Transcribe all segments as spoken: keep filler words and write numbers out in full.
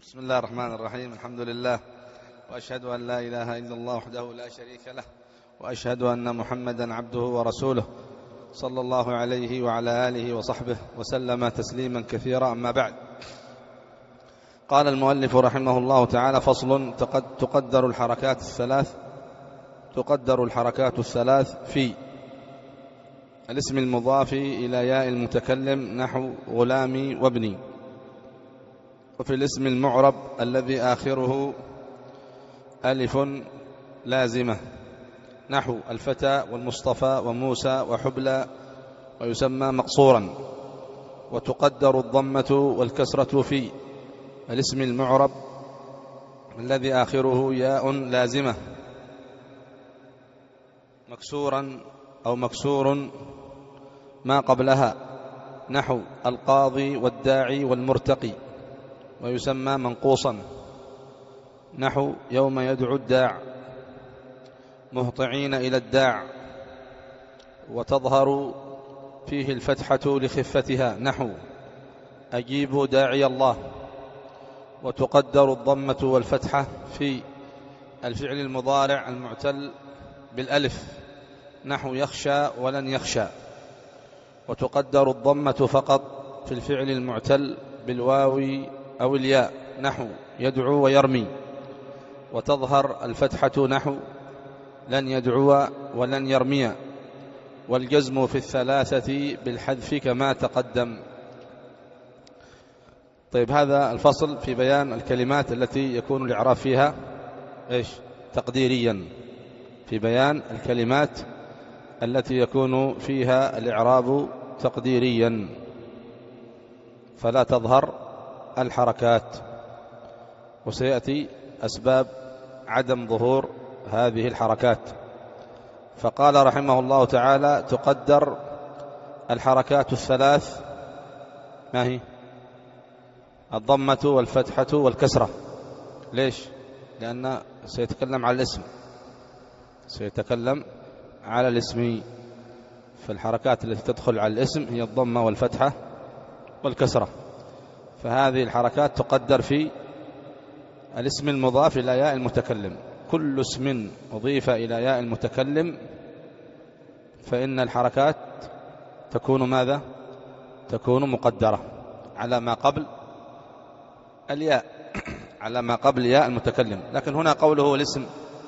بسم الله الرحمن الرحيم. الحمد لله، وأشهد أن لا إله إلا الله وحده لا شريك له، وأشهد أن محمدا عبده ورسوله صلى الله عليه وعلى آله وصحبه وسلم تسليما كثيرا. أما بعد، قال المؤلف رحمه الله تعالى: فصل: تقدر الحركات الثلاث تقدر الحركات الثلاث في الاسم المضاف إلى ياء المتكلم نحو غلامي وابني، وفي الاسم المعرب الذي آخره ألف لازمة نحو الفتى والمصطفى وموسى وحبلى، ويسمى مقصورا. وتقدر الضمة والكسرة في الاسم المعرب الذي آخره ياء لازمة مكسورا أو مكسور ما قبلها نحو القاضي والداعي والمرتقي، ويسمى منقوصا نحو يوم يدعو الداع مهطعين إلى الداع. وتظهر فيه الفتحة لخفتها نحو أجيبوا داعي الله. وتقدر الضمة والفتحة في الفعل المضارع المعتل بالألف نحو يخشى ولن يخشى. وتقدر الضمة فقط في الفعل المعتل بالواو أو الياء نحو يدعو ويرمي. وتظهر الفتحة نحو لن يدعو ولن يرمي. والجزم في الثلاثة بالحذف كما تقدم. طيب، هذا الفصل في بيان الكلمات التي يكون الإعراب فيها إيش؟ تقديريا، في بيان الكلمات التي يكون فيها الإعراب تقديريا فلا تظهر الحركات، وسيأتي أسباب عدم ظهور هذه الحركات. فقال رحمه الله تعالى: تقدر الحركات الثلاث. ما هي؟ الضمة والفتحة والكسرة. ليش؟ لأن سيتكلم على الاسم سيتكلم على الاسم فالحركات التي تدخل على الاسم هي الضمة والفتحة والكسرة. فهذه الحركات تقدر في الاسم المضاف إلى ياء المتكلم. كل اسم أضيف إلى ياء المتكلم فإن الحركات تكون ماذا؟ تكون مقدرة على ما قبل الياء على ما قبل ياء المتكلم. لكن هنا قوله الاسم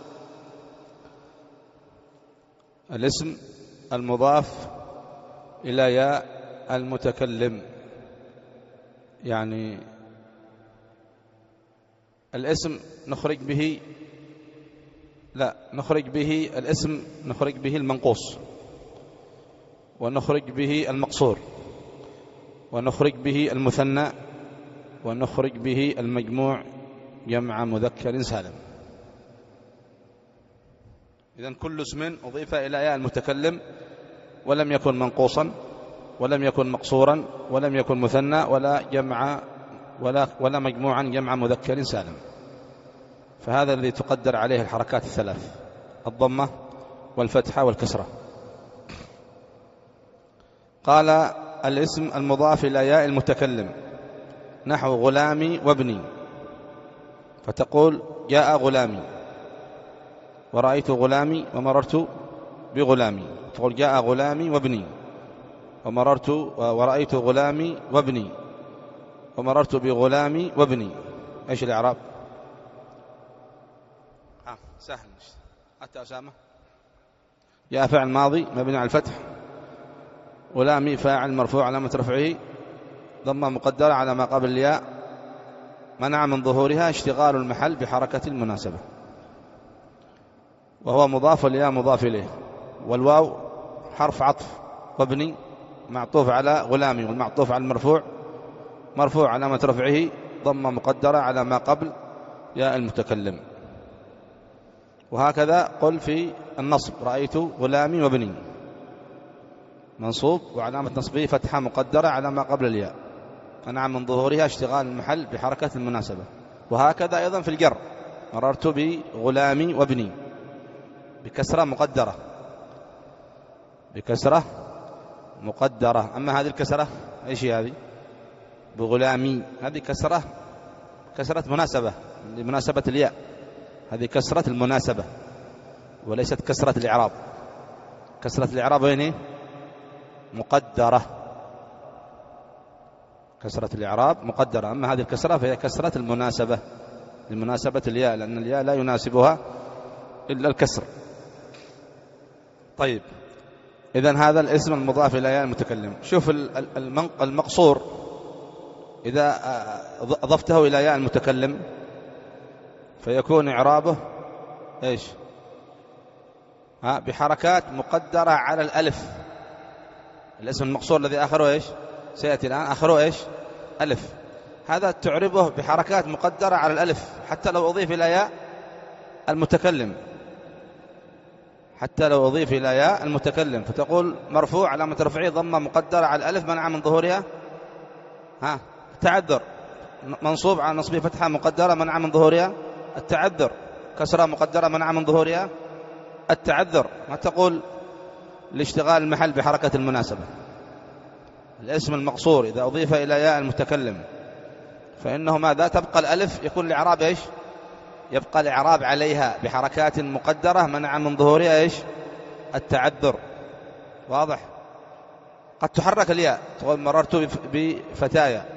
الاسم المضاف إلى ياء المتكلم، يعني الاسم نخرج به لا نخرج به الاسم نخرج به المنقوص، ونخرج به المقصور، ونخرج به المثنى، ونخرج به المجموع جمع مذكر سالم. إذن كل اسم أضيف إلى ياء المتكلم ولم يكن منقوصا ولم يكن مقصورا ولم يكن مثنى ولا جمع ولا ولا مجموعا جمع مذكر سالم، فهذا الذي تقدر عليه الحركات الثلاث: الضمة والفتحة والكسرة. قال: الاسم المضاف إلى ياء المتكلم نحو غلامي وابني، فتقول جاء غلامي ورأيت غلامي ومررت بغلامي. تقول جاء غلامي وابني ومررت ورأيت غلامي وابني ومررت بغلامي وابني. ايش الإعراب؟ آه سهل. أتى أسامة. جاء فعل ماضي مبني على الفتح، غلامي فاعل مرفوع علامة رفعه ضمة مقدرة على ما قبل الياء منع من ظهورها اشتغال المحل بحركة المناسبة، وهو مضاف والياء مضاف إليه، والواو حرف عطف، وابني معطوف على غلامي، والمعطوف على المرفوع مرفوع علامة رفعه ضمة مقدرة على ما قبل ياء المتكلم. وهكذا قل في النصب: رأيت غلامي وابني منصوب وعلامة نصبه فتحة مقدرة على ما قبل الياء منع من ظهورها اشتغال المحل بحركة المناسبة. وهكذا أيضا في الجر: مررت بغلامي وابني بكسرة مقدرة بكسرة مقدرة. أما هذه الكسرة ايش هذه؟ بغلامي، هذه كسرة كسرة مناسبة لمناسبة الياء، هذه كسرة المناسبة وليست كسرة الإعراب. كسرة الإعراب وين؟ مقدرة، كسرة الإعراب مقدرة، أما هذه الكسرة فهي كسرة المناسبة لمناسبة الياء، لأن الياء لا يناسبها إلا الكسر. طيب، إذن هذا الاسم المضاف إلى ياء المتكلم. شوف المقصور إذا أضفته إلى ياء المتكلم فيكون إعرابه إيش؟ ها، بحركات مقدرة على الألف. الاسم المقصور الذي آخره إيش؟ سيأتي الآن آخره إيش؟ ألف. هذا تعربه بحركات مقدرة على الألف حتى لو أضيف إلى ياء المتكلم، حتى لو أضيف إلى ياء المتكلم، فتقول مرفوع علامة رفعه ضمة مقدرة على الألف منع من ظهورها ها التعذر، منصوب على نصبه فتحة مقدرة منع من ظهورها التعذر، كسرة مقدرة منع من ظهورها التعذر. ما تقول لاشتغال المحل بحركة المناسبة. الاسم المقصور إذا أضيف إلى ياء المتكلم فإنه ماذا؟ تبقى الألف، يكون الإعراب إيش؟ يبقى الإعراب عليها بحركات مقدرة منع من ظهورها إيش؟ التعذر. واضح؟ قد تحرك الياء، تقول مررت بفتايا،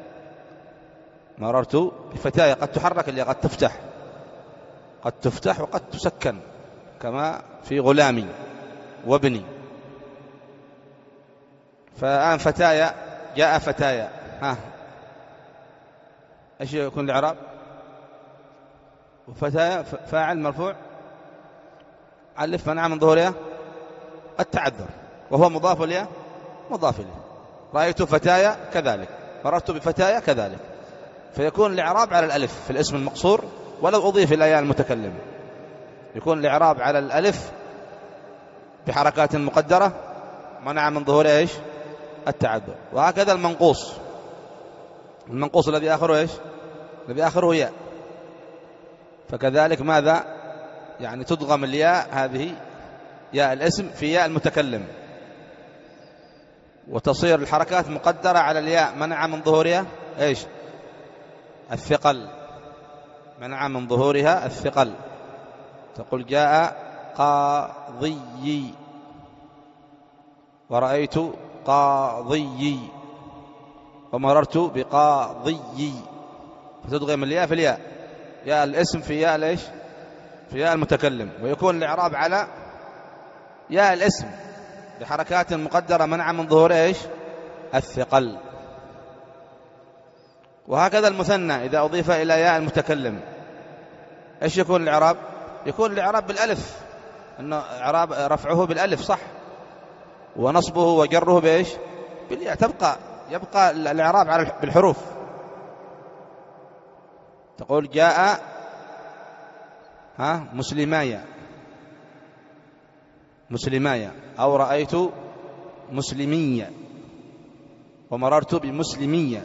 مررت بفتايا، قد تحرك الياء، قد تفتح، قد تفتح وقد تسكن، كما في غلامي وابني. فالآن فتايا، جاء فتايا، ها ايش يكون الإعراب؟ وفتايا فاعل مرفوع ألف منع من ظهورها التعذر، وهو مضاف إليه مضاف إليه. رأيت فتايا كذلك، مررت بفتايا كذلك، فيكون الإعراب على الألف في الاسم المقصور ولو أضيف إلى ياء المتكلم، يكون الإعراب على الألف بحركات مقدرة منع من ظهورها إيش؟ التعذر. وهكذا المنقوص، المنقوص الذي آخره إيش؟ الذي آخره ياء، فكذلك ماذا؟ يعني تدغم الياء هذه ياء الاسم في ياء المتكلم، وتصير الحركات مقدرة على الياء منع من ظهورها إيش؟ الثقل، منع من ظهورها الثقل. تقول جاء قاضي ورأيت قاضي ومررت بقاضي، فتدغم الياء في الياء، ياء الاسم في ياء ليش؟ في ياء المتكلم، ويكون الإعراب على ياء الاسم بحركات مقدرة منع من ظهور ايش؟ الثقل. وهكذا المثنى إذا أضيف إلى ياء المتكلم ايش يكون الإعراب؟ يكون الإعراب بالألف، أنه إعراب رفعه بالألف صح، ونصبه وجره بإيش؟ بالياء. تبقى يبقى الإعراب على بالحروف. تقول جاء ها مسلمايا مسلمايا، أو رأيت مسلمية ومررت بمسلمية.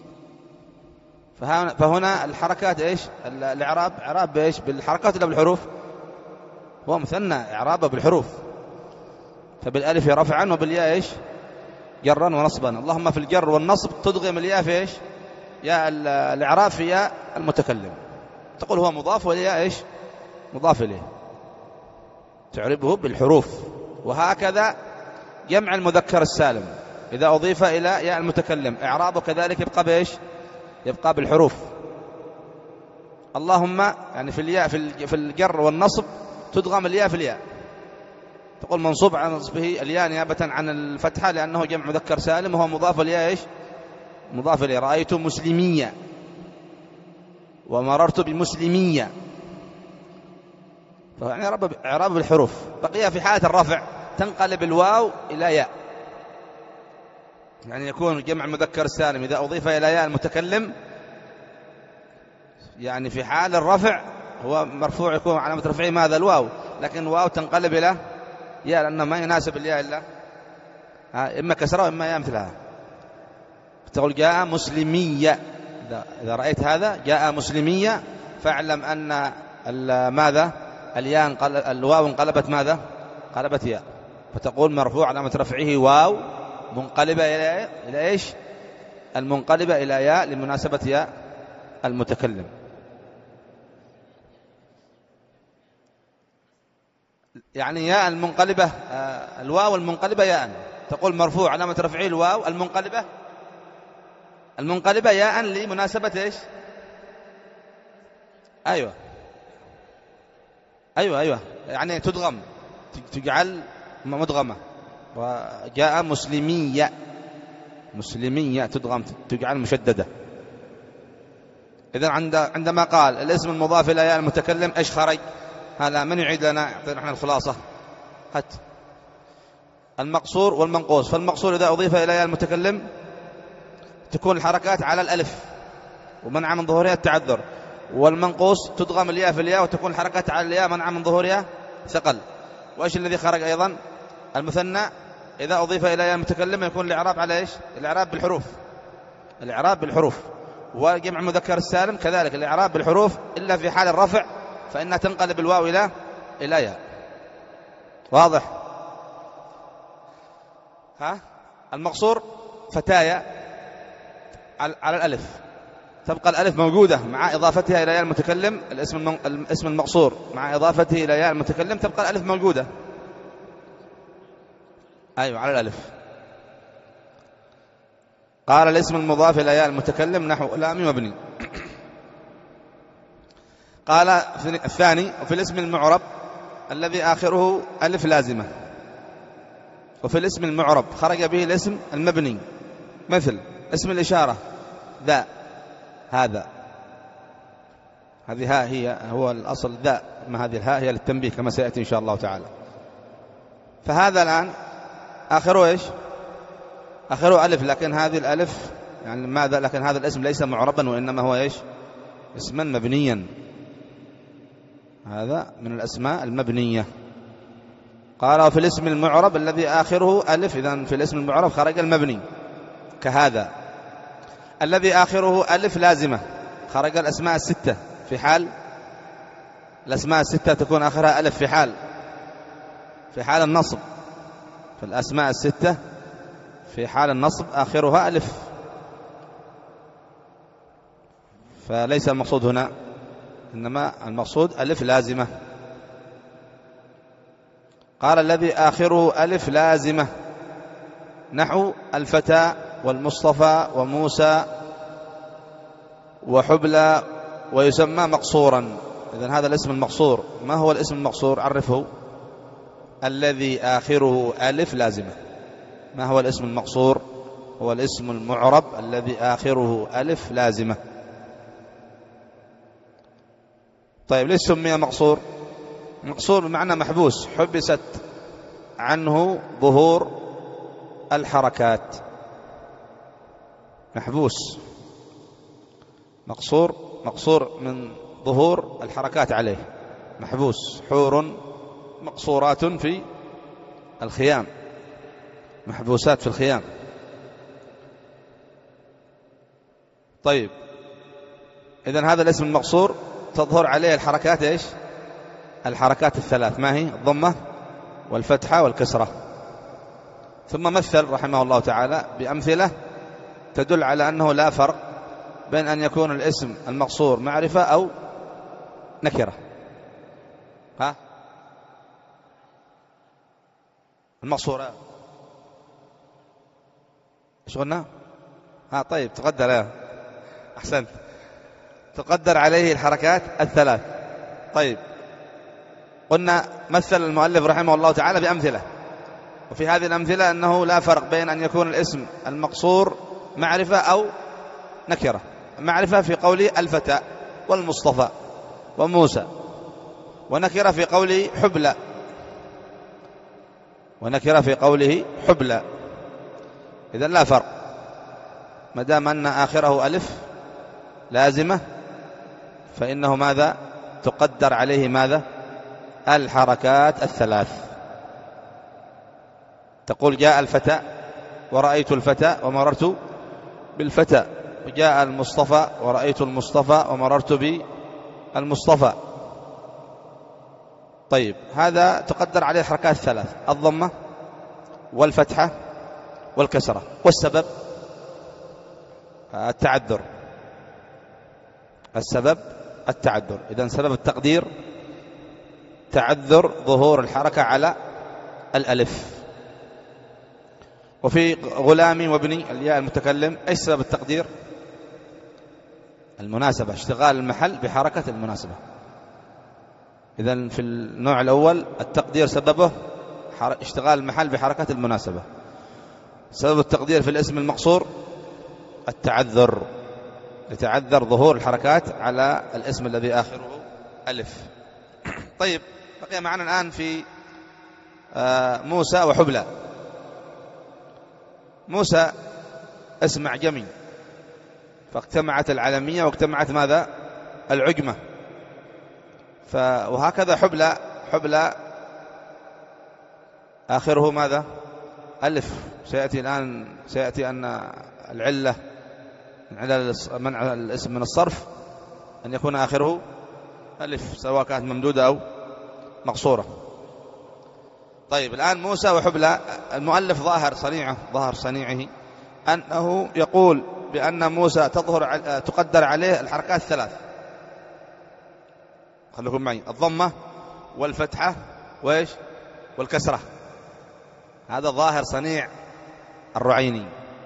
فهنا الحركات ايش؟ الإعراب إعراب بايش؟ بالحركات ولا بالحروف؟ هو مثنى إعرابه بالحروف، فبالالف رفعا وبالياء ايش؟ جرا ونصبا. اللهم في الجر والنصب تدغم الياء في ايش؟ ياء الإعراب في ياء المتكلم، تقول هو مضاف والياء ايش؟ مضاف اليه، تعربه بالحروف. وهكذا جمع المذكر السالم إذا أضيف إلى ياء المتكلم إعرابه كذلك يبقى بايش؟ يبقى بالحروف. اللهم يعني في الياء في الجر والنصب تدغم الياء في الياء، تقول منصوب عن نصبه الياء نيابة عن الفتحة لأنه جمع مذكر سالم وهو مضاف الياء ايش؟ مضاف اليه. رأيت مسلمية ومررت بمسلمية، فيعني إعراب بالحروف. بقي في حالة الرفع تنقلب الواو إلى ياء، يعني يكون جمع مذكر سالم إذا أضيف إلى ياء المتكلم يعني في حال الرفع هو مرفوع يكون علامة رفعه ماذا؟ الواو، لكن الواو تنقلب إلى ياء لأنه ما يناسب الياء إلا إما كسرة وإما ياء مثلها. تقول جاء مسلمية، إذا رأيت هذا جاء مسلمية فاعلم أن ماذا؟ الياء الواو انقلبت ماذا؟ قلبت ياء، فتقول مرفوع علامة رفعه واو منقلبة إلى إلى إيش؟ المنقلبة إلى ياء لمناسبة ياء المتكلم. يعني ياء المنقلبة، الواو المنقلبة ياء، تقول مرفوع علامة رفعه الواو المنقلبة، المنقلبة ياء لمناسبة إيش؟ أيوة أيوة أيوة يعني تدغم، تجعل مدغمة. وجاء مسلمية، مسلمية تدغم تجعل مشددة. إذن عند عندما قال الاسم المضاف إلى ياء المتكلم إيش خرج؟ هذا من يعيد لنا؟ يعطينا احنا الخلاصة. هات المقصور والمنقوص. فالمقصور إذا أضيف إلى ياء المتكلم تكون الحركات على الألف ومنع من ظهورها التعذر، والمنقوص تدغم الياء في الياء وتكون الحركات على الياء منع من ظهورها ثقل. وإيش الذي خرج أيضا؟ المثنى إذا أضيف إلى ياء المتكلم يكون الإعراب على إيش؟ الإعراب بالحروف، الإعراب بالحروف. وجمع مذكر السالم كذلك الإعراب بالحروف، إلا في حال الرفع فإنها تنقلب الواو إلى إلى ياء. واضح؟ ها المقصور فتايا على الألف، تبقى الألف موجودة مع إضافتها إلى ياء المتكلم. الاسم الاسم المقصور مع إضافته إلى ياء المتكلم تبقى الألف موجودة. أيوة على الألف. قال الاسم المضاف إلى ياء المتكلم نحو لام مبني. قال الثاني وفي الاسم المعرب الذي آخره ألف لازمة، وفي الاسم المعرب خرج به الاسم المبني، مثل اسم الإشارة ذا، هذا، هذه ها هي هو الأصل ذا، ما هذه الهاء هي للتنبيه كما سيأتي إن شاء الله تعالى. فهذا الآن آخره إيش؟ آخره ألف، لكن هذه الألف يعني ماذا؟ لكن هذا الاسم ليس معربا وإنما هو إيش؟ اسما مبنيا. هذا من الأسماء المبنية. قال وفي الاسم المعرب الذي آخره ألف، إذن في الاسم المعرب خرج المبني كهذا. الذي آخره ألف لازمة خرج الأسماء الستة في حال، الأسماء الستة تكون آخرها ألف في حال في حال النصب. فالأسماء الستة في حال النصب آخرها ألف. فليس المقصود هنا، إنما المقصود ألف لازمة. قال الذي آخره ألف لازمة نحو الفتى والمصطفى وموسى وحبلى، ويسمى مقصورا. إذن هذا الاسم المقصور. ما هو الاسم المقصور؟ عرفه. الذي آخره ألف لازمة. ما هو الاسم المقصور؟ هو الاسم المعرب الذي آخره ألف لازمة. طيب ليش سمي مقصور؟ مقصور بمعنى محبوس، حبست عنه ظهور الحركات، محبوس. مقصور مقصور من ظهور الحركات عليه، محبوس. حور مقصورات في الخيام، محبوسات في الخيام. طيب إذن هذا الاسم المقصور تظهر عليه الحركات إيش؟ الحركات الثلاث، ما هي؟ الضمة والفتحة والكسرة. ثم مثل رحمه الله تعالى بأمثلة تدل على أنه لا فرق بين أن يكون الاسم المقصور معرفة أو نكرة. ها المقصورة ايش قلنا؟ ها طيب تقدر يا أحسنت، تقدر عليه الحركات الثلاث. طيب قلنا مثل المؤلف رحمه الله تعالى بأمثلة، وفي هذه الأمثلة أنه لا فرق بين أن يكون الاسم المقصور معرفة أو نكرة. معرفة في قوله الفتى والمصطفى وموسى، ونكرة في قوله حبلى، ونكرة في قوله حبلى. إذن لا فرق ما دام أن آخره ألف لازمة، فإنه ماذا؟ تقدر عليه ماذا؟ الحركات الثلاث. تقول جاء الفتى ورأيت الفتى ومررت بالفتى، وجاء المصطفى ورأيت المصطفى ومررت بالمصطفى. طيب هذا تقدر عليه الحركات الثلاث، الضمة والفتحة والكسرة. والسبب التعذر، السبب التعذر. إذن سبب التقدير تعذر ظهور الحركة على الألف. وفي غلامي وابني الياء المتكلم ايش سبب التقدير؟ المناسبة، اشتغال المحل بحركة المناسبة. إذن في النوع الأول التقدير سببه اشتغال المحل بحركة المناسبة. سبب التقدير في الاسم المقصور التعذر، يتعذر ظهور الحركات على الاسم الذي آخره ألف. طيب، بقي معنا الآن في موسى وحبلى. موسى اسم أعجمي، فاجتمعت العلمية واجتمعت ماذا؟ العجمة. ف... وهكذا حبلى، حبلى آخره ماذا؟ ألف. سيأتي الآن سيأتي أن العلة منع الاسم من الصرف أن يكون آخره ألف، سواء كانت ممدودة أو مقصورة. طيب، الآن موسى وحبلى، المؤلف ظاهر صنيعه ظاهر صنيعه أنه يقول بأن موسى تظهر تقدر عليه الحركات الثلاث. خليكم معي، الضمة والفتحة وإيش والكسرة. هذا ظاهر صنيع الرعيني.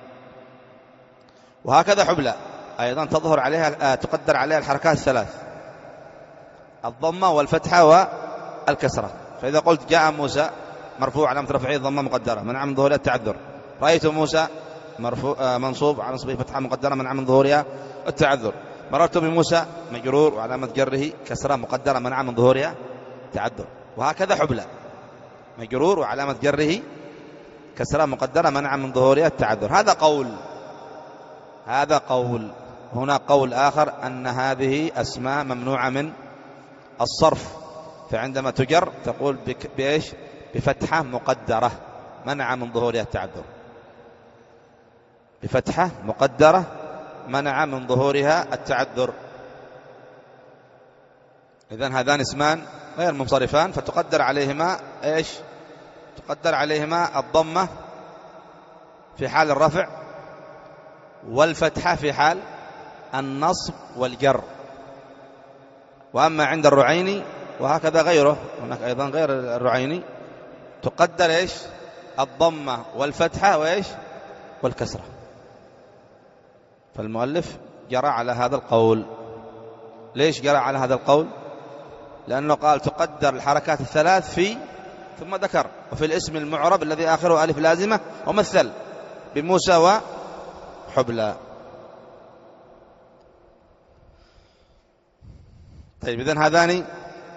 وهكذا حبلى أيضا تظهر عليها تقدر عليها الحركات الثلاث، الضمة والفتحة والكسرة. فإذا قلت جاء موسى مرفوع علامة رفعه ضمة مقدرة منع من ظهورها التعذر، رأيت موسى مرفوع منصوب على نصبه فتحة مقدرة منع من ظهورها التعذر، مررت بموسى مجرور وعلامة جره كسرة مقدرة منع من ظهورها التعذر. وهكذا حبلى مجرور وعلامة جره كسرة مقدرة منع من ظهورها التعذر. هذا قول هذا قول هنا قول آخر أن هذه أسماء ممنوعة من الصرف، فعندما تجر تقول بإيش؟ بفتحة مقدرة منع من ظهورها التعذر، بفتحة مقدرة منع من ظهورها التعذر. إذن هذان اسمان غير منصرفان، فتقدر عليهما إيش؟ تقدر عليهما الضمة في حال الرفع والفتحة في حال النصب والجر. وأما عند الرعيني وهكذا غيره، هناك أيضا غير الرعيني تقدر إيش؟ الضمة والفتحة وإيش؟ والكسرة. فالمؤلف جرى على هذا القول. ليش جرى على هذا القول؟ لأنه قال تقدر الحركات الثلاث في، ثم ذكر وفي الاسم المعرب الذي آخره ألف لازمة، ومثل بموسى وحبلى. طيب، إذن هذان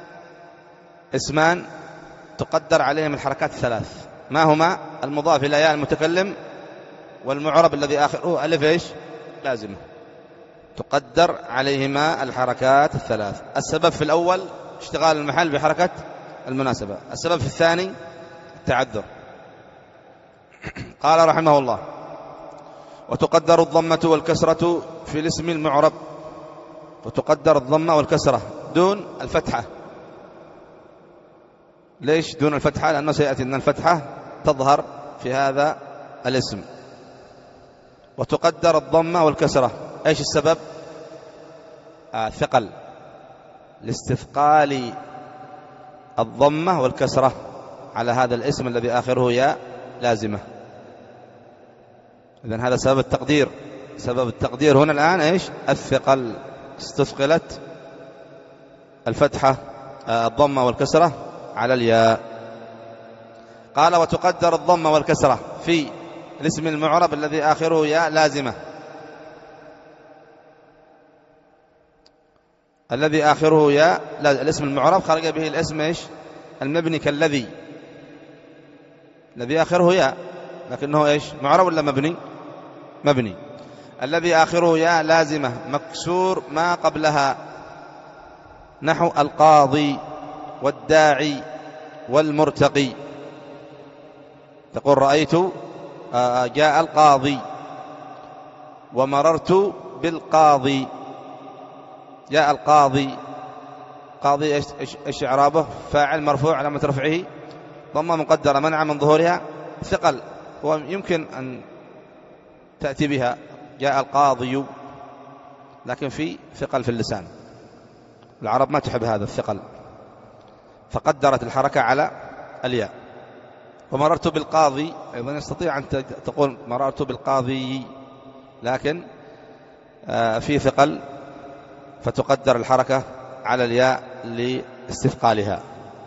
اسمان تقدر عليهم الحركات الثلاث، ما هما؟ المضاف إلى ياء المتكلم والمعرب الذي آخره ألف إيش؟ لازمة، تقدر عليهما الحركات الثلاث. السبب في الأول اشتغال المحل بحركة المناسبة، السبب في الثاني التعذر. قال رحمه الله: وتقدر الضمة والكسرة في الاسم المعرب، وتقدر الضمة والكسرة دون الفتحة. ليش دون الفتحة؟ لأنه سيأتي أن الفتحة تظهر في هذا الاسم. وتقدر الضمة والكسرة، ايش السبب؟ آه ثقل، لاستثقال الضمة والكسرة على هذا الاسم الذي آخره ياء لازمة. إذن هذا سبب التقدير. سبب التقدير هنا الآن ايش؟ الثقل، استثقلت الفتحة آه الضمة والكسرة على الياء. قال: وتقدر الضمة والكسرة في الاسم المعرب الذي آخره ياء لازمة. الذي آخره ياء، الاسم المعرب خرج به الاسم ايش؟ المبني، كالذي، الذي آخره ياء لكنه ايش؟ معرب ولا مبني؟ مبني. الذي آخره ياء لازمة مكسور ما قبلها، نحو القاضي والداعي والمرتقي. تقول: رأيت جاء القاضي ومررت بالقاضي. جاء القاضي، قاضي ايش ايش اعرابه؟ فاعل مرفوع علامة رفعه ضمة مقدرة منع من ظهورها ثقل، ويمكن أن تأتي بها جاء القاضي لكن في ثقل في اللسان. العرب ما تحب هذا الثقل، فقدرت الحركة على الياء. ومررت بالقاضي أيضا يستطيع أن تقول مررت بالقاضي، لكن في ثقل فتقدر الحركة على الياء لاستثقالها.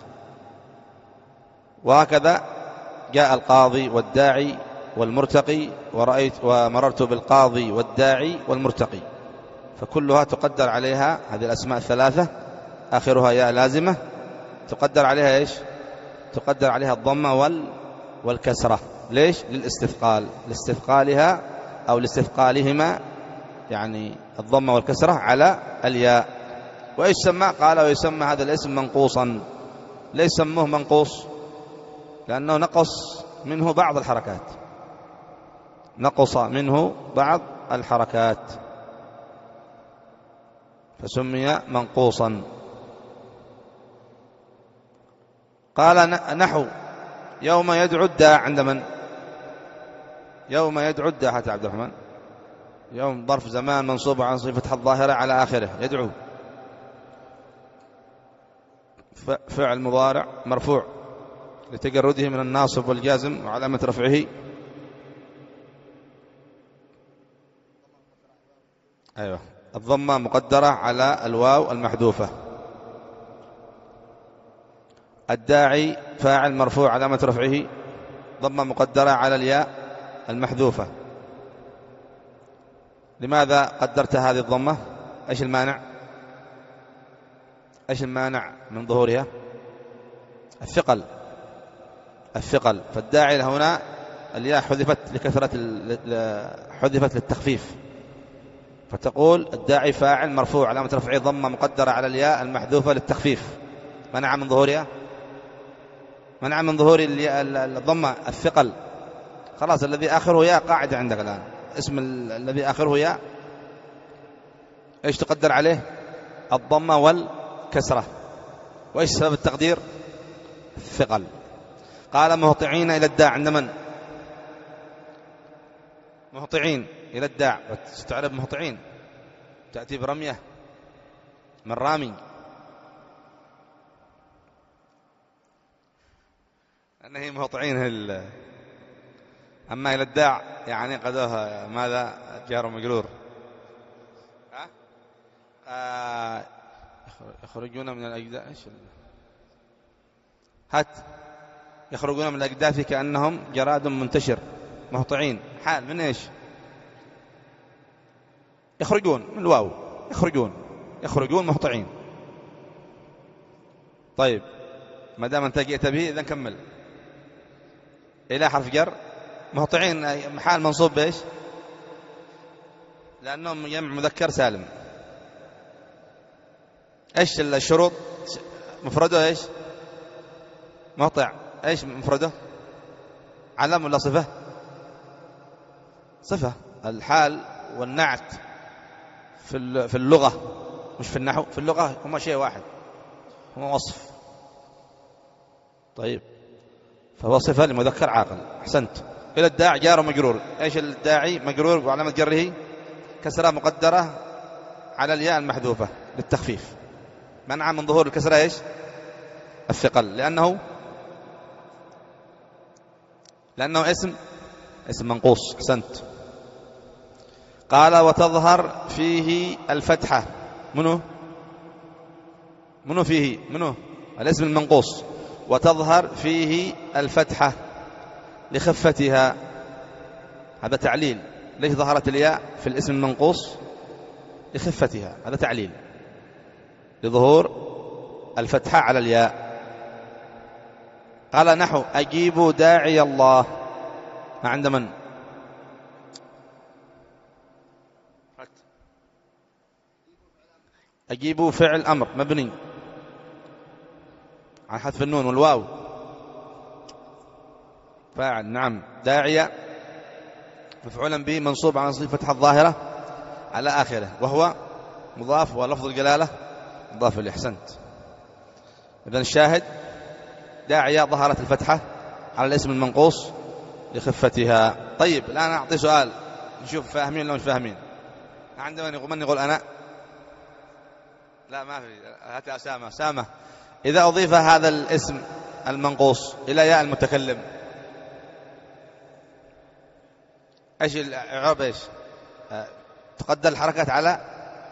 وهكذا جاء القاضي والداعي والمرتقي، ورأيت ومررت بالقاضي والداعي والمرتقي، فكلها تقدر عليها هذه الأسماء الثلاثة آخرها ياء لازمة، تقدر عليها إيش؟ تقدر عليها الضمة وال والكسرة. ليش؟ للاستثقال، لاستثقالها أو لاستثقالهما، يعني الضمة والكسرة على الياء. وإيش سمى؟ قال ويسمى هذا الاسم منقوصا. ليش سموه منقوص؟ لأنه نقص منه بعض الحركات، نقص منه بعض الحركات فسمي منقوصا. قال نحو يوم يدعو الداع عند من؟ يوم يدعو الداع حتى عبد الرحمن، يوم ظرف زمان منصوب عن صفة الظاهرة على آخره، يدعو فعل مضارع مرفوع لتجرده من الناصب والجازم، وعلامة رفعه أيوة الضمة مقدرة على الواو المحذوفة. الداعي فاعل مرفوع علامة رفعه ضمة مقدرة على الياء المحذوفة. لماذا قدرت هذه الضمة؟ ايش المانع؟ ايش المانع من ظهورها؟ الثقل، الثقل. فالداعي هنا الياء حذفت لكثرة حذفت للتخفيف، فتقول الداعي فاعل مرفوع علامة رفعه ضمة مقدرة على الياء المحذوفة للتخفيف. منع من ظهورها، منع من ظهور الضمة الثقل. خلاص الذي آخره ياء قاعدة عندك الآن، اسم الذي آخره ياء ايش تقدر عليه؟ الضمة والكسرة. وايش سبب التقدير؟ الثقل. قال مهطعين إلى الداع عند من؟ مهطعين إلى الداع، تعرف مهطعين تأتي برمية من رامي، أنه مهطعين هل... أما إلى الداع يعني قدوها ماذا؟ جار ومجرور. ها؟ آه... يخرجون من الأجداث إيش هات يخرجون من الأجداث كأنهم جراد منتشر. مهطعين حال من إيش؟ يخرجون من الواو، يخرجون يخرجون مهطعين. طيب ما دام أنت جئت به إذن كمل. إلى حرف جر مهطعين حال منصوب بإيش؟ لأنهم جمع مذكر سالم. إيش الشروط؟ مفرده إيش؟ مهطع إيش مفرده؟ علم ولا صفة؟ صفة. الحال والنعت في في اللغة مش في النحو، في اللغة هما شيء واحد، هما وصف. طيب فهو صفة لمذكر عاقل. أحسنت. إلى الداع جار ومجرور. إيش الداعي؟ مجرور وعلامة جره كسرة مقدرة على الياء المحذوفة للتخفيف. منع من ظهور الكسرة إيش؟ الثقل، لأنه لأنه اسم اسم منقوص. أحسنت. قال وتظهر فيه الفتحة. منو منو فيه منو الاسم المنقوص. وتظهر فيه الفتحة لخفتها. هذا تعليل. ليش ظهرت الياء في الاسم المنقوص؟ لخفتها. هذا تعليل لظهور الفتحة على الياء. قال نحو أجيبوا داعي الله. ما عند من؟ أجيبوا فعل أمر مبني على حذف النون والواو. فاعل نعم. داعية مفعولا به منصوب على صفة الظاهرة على آخره، وهو مضاف، ولفظ الجلالة مضاف إليه. أحسنت. إذن الشاهد داعية ظهرت الفتحة على الاسم المنقوص لخفتها. طيب الآن أعطي سؤال نشوف فاهمين لو مش فاهمين. عندما يقول من يقول أنا؟ لا ما في. هات أسامة. أسامة إذا أضيف هذا الاسم المنقوص إلى ياء المتكلم إيش الإعراب؟ إيش تقدر الحركات على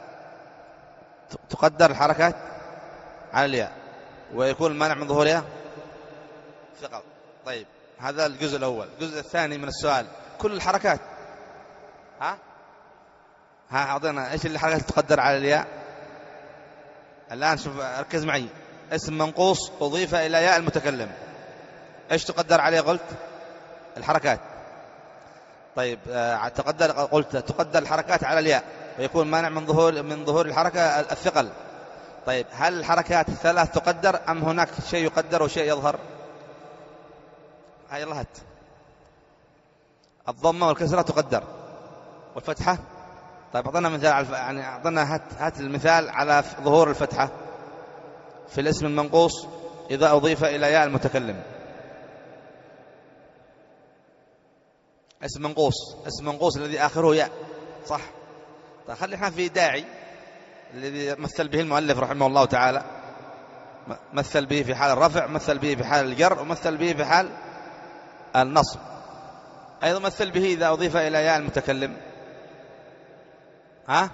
تقدر الحركات على الياء ويكون المانع من ظهورها ثقل. طيب هذا الجزء الأول. الجزء الثاني من السؤال كل الحركات ها ها أعطينا إيش الحركات تقدر على الياء الآن. شوف ركز معي. اسم منقوص أضيف إلى ياء المتكلم إيش تقدر عليه؟ قلت الحركات. طيب آه تقدر قلت تقدر الحركات على الياء ويكون مانع من ظهور من ظهور الحركة الثقل. طيب هل الحركات الثلاث تقدر أم هناك شيء يقدر وشيء يظهر؟ هاي الله هات. الضمة والكسرة تقدر والفتحة. طيب أعطنا مثال على يعني أعطنا هات هات المثال على ظهور الفتحة في الاسم المنقوص إذا أضيف إلى ياء المتكلم. اسم منقوص اسم منقوص الذي آخره ياء صح. طيب خلي احنا في داعي الذي مثل به المؤلف رحمه الله تعالى. مثل به في حال الرفع، مثل به في حال الجر، ومثل به في حال النصب. أيضا مثل به إذا أضيف إلى ياء المتكلم. ها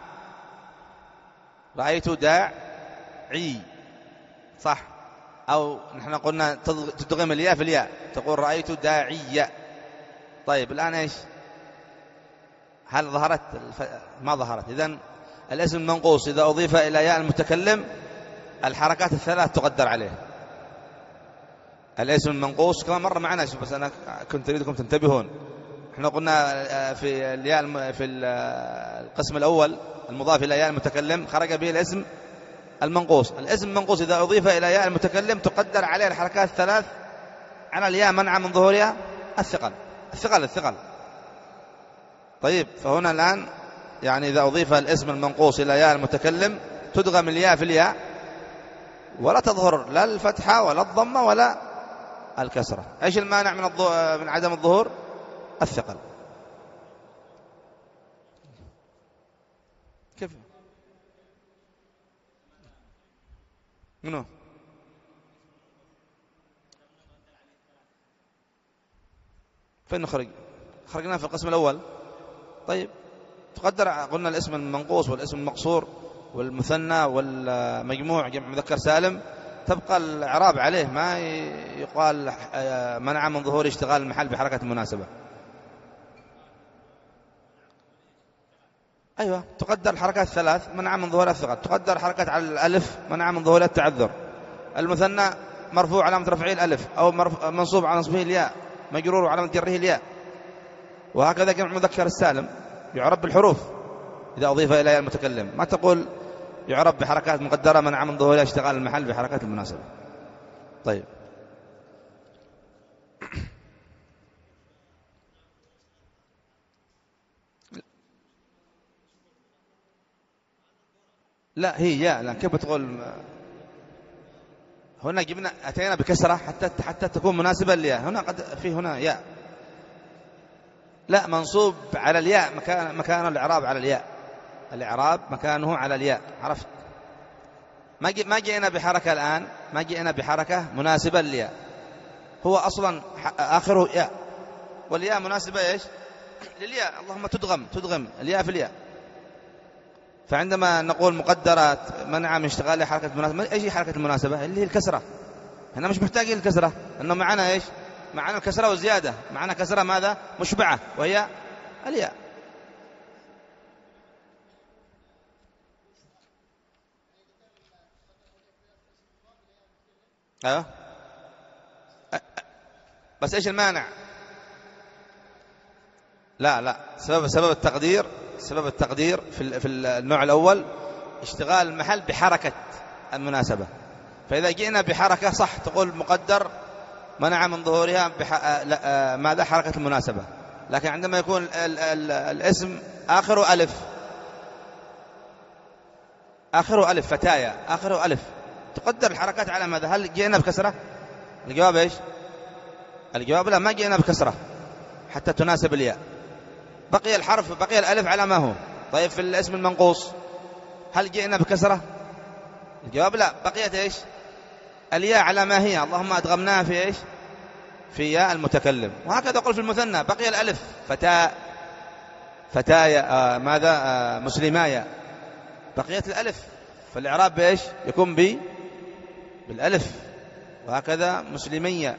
رأيت داعي صح. أو نحن قلنا تدغم الياء في الياء تقول رأيت داعية. طيب الآن إيش هل ظهرت الف... ما ظهرت. إذن الاسم المنقوص إذا أضيف إلى ياء المتكلم الحركات الثلاث تقدر عليه. الاسم المنقوص كما مر معنا بس أنا كنت أريدكم تنتبهون. احنا قلنا في الياء في القسم الأول المضاف إلى ياء المتكلم خرج به الاسم المنقوص. الاسم المنقوص إذا أضيف إلى ياء المتكلم تقدر عليه الحركات الثلاث على الياء منع من ظهورها الثقل الثقل الثقل. طيب فهنا الآن يعني إذا أضيف الاسم المنقوص إلى ياء المتكلم تدغم الياء في الياء ولا تظهر لا الفتحة ولا الضمة ولا الكسرة. إيش المانع من الضو... من عدم الظهور؟ الثقل. كيف منو فين نخرج؟ خرجنا في القسم الأول. طيب تقدر قلنا الاسم المنقوص والاسم المقصور والمثنى والمجموع جمع مذكر سالم تبقى الإعراب عليه ما يقال منع من ظهور اشتغال المحل بحركة المناسبة. أيوة تقدر الحركات الثلاث منع من ظهور الثقل. تقدر حركات على الألف منع من ظهور التعذر. المثنى مرفوع علامة رفعه الألف أو منصوب على نصبه الياء مجرور علامة جره الياء. وهكذا جمع مذكر السالم يعرب بالحروف إذا أضيف إلى ياء المتكلم. ما تقول يعرب بحركات مقدرة منع من ظهور اشتغال المحل بحركات المناسبة. طيب لا هي ياء لا كيف تقول هنا جبنا أتينا بكسرة حتى حتى تكون مناسبة للياء. هنا قد في هنا ياء لا منصوب على الياء مكان مكان الإعراب على الياء. الإعراب مكانه على الياء. عرفت؟ ما جي ما جئنا بحركة الآن ما جئنا بحركة مناسبة للياء. هو أصلا آخره ياء والياء مناسبة إيش للياء. اللهم تدغم تدغم الياء في الياء. فعندما نقول مقدرات منع من اشتغال حركة المناسبة ايش هي حركة المناسبة؟ اللي هي الكسرة. هنا مش محتاجين الكسرة انه معنا ايش معنا الكسرة وزيادة. معنا كسرة ماذا مشبعة وهي الياء. ايوه بس ايش المانع؟ لا لا سبب سبب التقدير سبب التقدير في في النوع الأول اشتغال المحل بحركة المناسبة. فإذا جئنا بحركة صح تقول مقدر منع من ظهورها بح... ماذا حركة المناسبة. لكن عندما يكون ال... ال... الاسم آخره ألف آخره ألف فتايا آخره ألف تقدر الحركات على ماذا؟ هل جئنا بكسرة؟ الجواب إيش؟ الجواب لا ما جئنا بكسرة حتى تناسب الياء. بقي الحرف بقي الألف على ما هو. طيب في الاسم المنقوص هل جئنا بكسرة؟ الجواب لا، بقيت إيش؟ الياء على ما هي، اللهم أدغمناها في إيش؟ في ياء المتكلم. وهكذا قل في المثنى بقي الألف، فتاة فتايا آه ماذا آه مسلمايا، بقيت الألف، فالإعراب بإيش؟ يكون ب بالألف. وهكذا مسلمية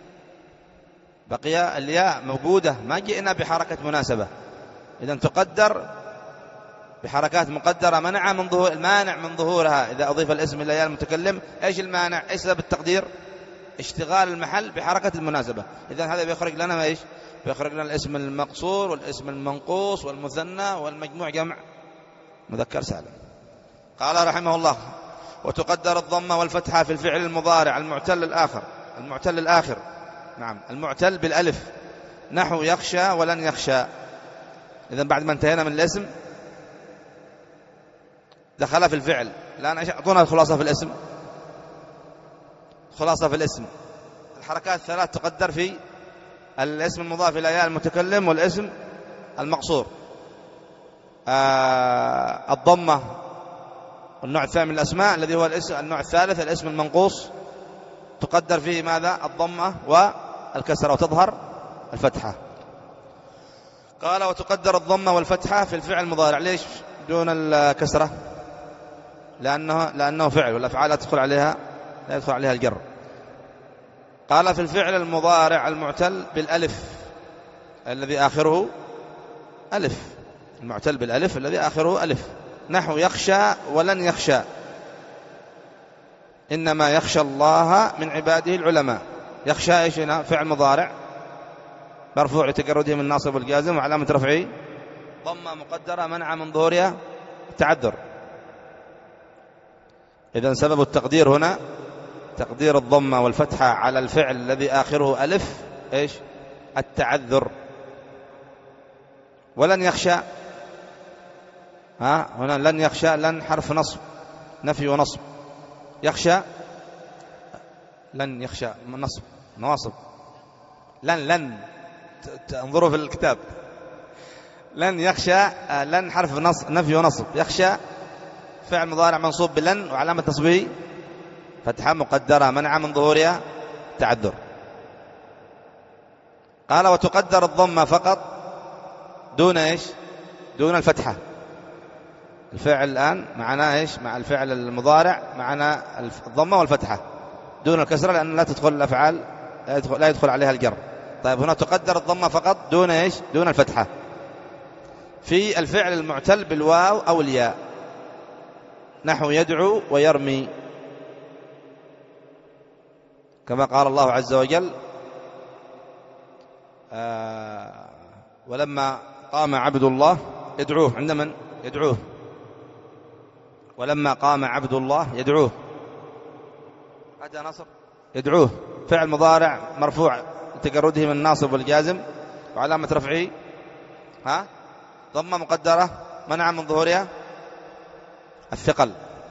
بقي الياء موجودة، ما جئنا بحركة مناسبة، إذن تقدر بحركات مقدرة منع من ظهور المانع من ظهورها. إذا أضيف الاسم إلى ياء المتكلم إيش المانع؟ إيش سبب التقدير؟ اشتغال المحل بحركة المناسبة. إذن هذا بيخرج لنا ما إيش؟ بيخرج لنا الاسم المقصور والاسم المنقوص والمثنى والمجموع جمع مذكر سالم. قال رحمه الله: وتقدر الضمة والفتحة في الفعل المضارع المعتل الآخر المعتل الآخر نعم المعتل بالألف، نحو يخشى ولن يخشى. إذن بعد ما انتهينا من الاسم دخل في الفعل. الآن أعطونا الخلاصة في الاسم. خلاصة في الاسم الحركات الثلاث تقدر في الاسم المضاف إلى ياء المتكلم والاسم المقصور. آه الضمة النوع الثاني من الأسماء الذي هو الاسم النوع الثالث الاسم المنقوص، تقدر فيه ماذا؟ الضمة والكسرة، وتظهر الفتحة. قال: وتقدر الضمة والفتحة في الفعل المضارع. ليش دون الكسرة؟ لأنه لأنه فعل، والأفعال لا تدخل عليها لا يدخل عليها الجر. قال: في الفعل المضارع المعتل بالألف الذي آخره ألف، المعتل بالألف الذي آخره ألف، نحو يخشى ولن يخشى. إنما يخشى الله من عباده العلماء. يخشى إيش هنا؟ فعل مضارع مرفوع لتجرده من الناصب والجازم، وعلامة رفعه ضمة مقدرة منع من ظهورها التعذر. إذن سبب التقدير هنا تقدير الضمة والفتحة على الفعل الذي آخره ألف إيش؟ التعذر. ولن يخشى ها هنا لن يخشى، لن حرف نصب نفي ونصب، يخشى لن يخشى نصب نواصب، لن لن انظروا في الكتاب، لن يخشى لن حرف نصب نفي ونصب، يخشى فعل مضارع منصوب بلن وعلامة نصبه فتحة مقدرة منع من ظهورها تعذر. قال: وتقدر الضمة فقط دون إيش؟ دون الفتحة. الفعل الآن معنا إيش؟ مع الفعل المضارع معنا الضمة والفتحة دون الكسرة، لأن لا تدخل الأفعال لا يدخل, لا يدخل عليها الجر. طيب هنا تقدر الضمة فقط دون إيش؟ دون الفتحة في الفعل المعتل بالواو أو الياء، نحو يدعو ويرمي، كما قال الله عز وجل: آه ولما قام عبد الله يدعوه. عند من يدعوه؟ ولما قام عبد الله يدعوه. أتى نصر يدعوه، فعل مضارع مرفوع لتجرده من الناصب والجازم، وعلامة رفعه ها ضمة مقدرة منع من ظهورها الثقل،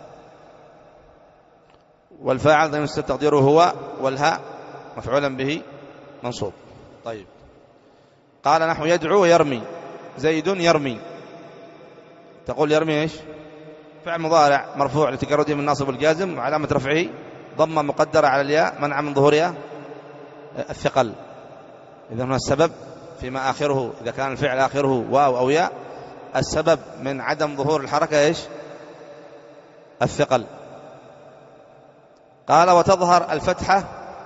والفاعل ضمير مستتر تقديره هو، والهاء مفعولا به منصوب. طيب قال: نحو يدعو ويرمي، زيد يرمي. تقول يرمي إيش؟ فعل مضارع مرفوع لتجرده من الناصب والجازم، وعلامة رفعه ضمة مقدرة على الياء منع من ظهورها الثقل. إذا هنا السبب فيما آخره، إذا كان الفعل آخره واو أو ياء، السبب من عدم ظهور الحركة إيش؟ الثقل. قال: وتظهر الفتحة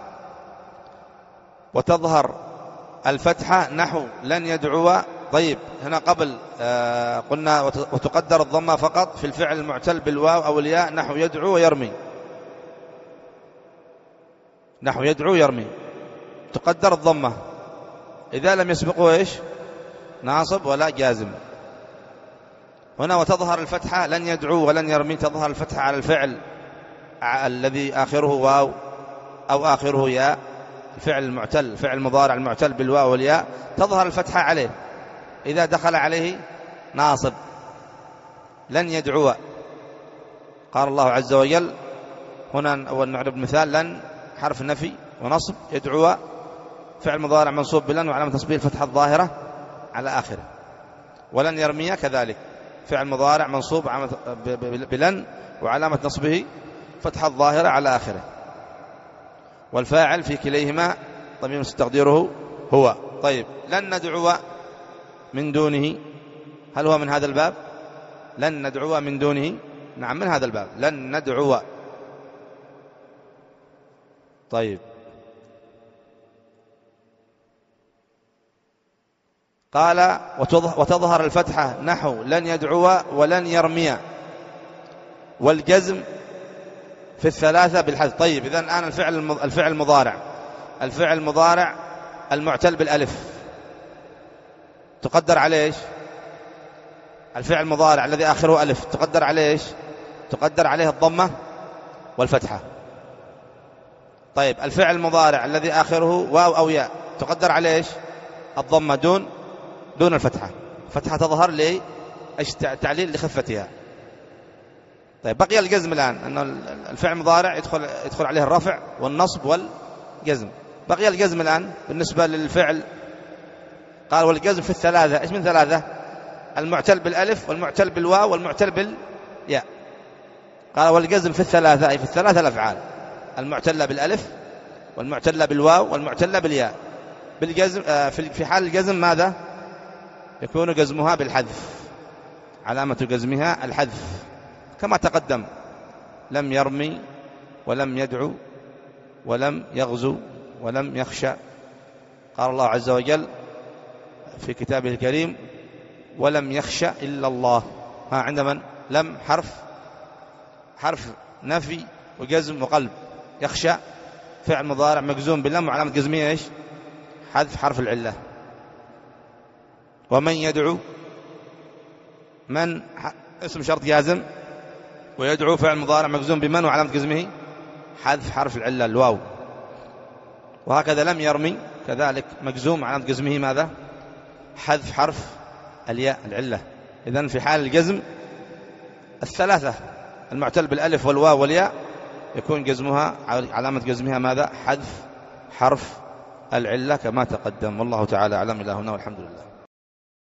وتظهر الفتحة نحو لن يدعو. طيب هنا قبل آه قلنا وتقدر الضمة فقط في الفعل المعتل بالواو أو الياء، نحو يدعو ويرمي، نحو يدعو يرمي تقدر الضمة إذا لم يسبقه إيش؟ ناصب ولا جازم. هنا وتظهر الفتحة لن يدعو ولن يرمي، تظهر الفتحة على الفعل الذي آخره واو أو آخره ياء، الفعل المعتل فعل المضارع المعتل بالواو والياء، تظهر الفتحة عليه إذا دخل عليه ناصب. لن يدعو، قال الله عز وجل هنا أول نعرب مثال: لن حرف نفي ونصب، يدعو فعل مضارع منصوب بلن وعلامة نصبه الفتحة الظاهرة على آخره. ولن يرمي كذلك، فعل مضارع منصوب بلن وعلامة نصبه فتح الظاهرة على آخره، والفاعل في كليهما ضمير تقديره هو. طيب لن ندعو من دونه، هل هو من هذا الباب؟ لن ندعو من دونه، نعم من هذا الباب، لن ندعو. طيب قال وتظهر الفتحة نحو لن يدعو ولن يرمي، والجزم في الثلاثة بالحذف. طيب إذن الآن الفعل الفعل المضارع الفعل المضارع المعتل بالألف تقدر عليه إيش؟ الفعل المضارع الذي آخره ألف تقدر عليه إيش؟ تقدر عليه الضمة والفتحة. طيب الفعل المضارع الذي آخره واو أو ياء تقدر عليه إيش؟ الضمة دون دون الفتحة، فتحة تظهر لي إيش؟ تعليل لخفتها. طيب بقي الجزم الآن، أن الفعل المضارع يدخل يدخل عليه الرفع والنصب والجزم. بقي الجزم الآن بالنسبة للفعل، قال والجزم في الثلاثة. إيش من ثلاثة؟ المعتل بالألف والمعتل بالواو والمعتل بالياء. قال والجزم في الثلاثة، أي في الثلاثة الأفعال، المعتلة بالألف والمعتلة بالواو والمعتلة بالياء. بالجزم في حال الجزم ماذا؟ يكون جزمها بالحذف، علامة جزمها الحذف كما تقدم، لم يرمي ولم يدعو ولم يغزو ولم يخشى. قال الله عز وجل في كتابه الكريم ولم يخشى إلا الله. ها عند من؟ لم حرف حرف نفي وجزم وقلب، يخشى فعل مضارع مجزوم باللم وعلامة جزمية إيش؟ حذف حرف العلة. ومن يدعو، من اسم شرط جازم، ويدعو فعل مضارع مجزوم بمن وعلامة جزمه حذف حرف العلة الواو. وهكذا لم يرمي كذلك مجزوم علامة جزمه ماذا؟ حذف حرف الياء العلة. إذن في حال الجزم الثلاثة المعتل بالألف والواو والياء يكون جزمها علامة جزمها ماذا؟ حذف حرف العلة كما تقدم. والله تعالى أعلم. إلى هنا والحمد لله.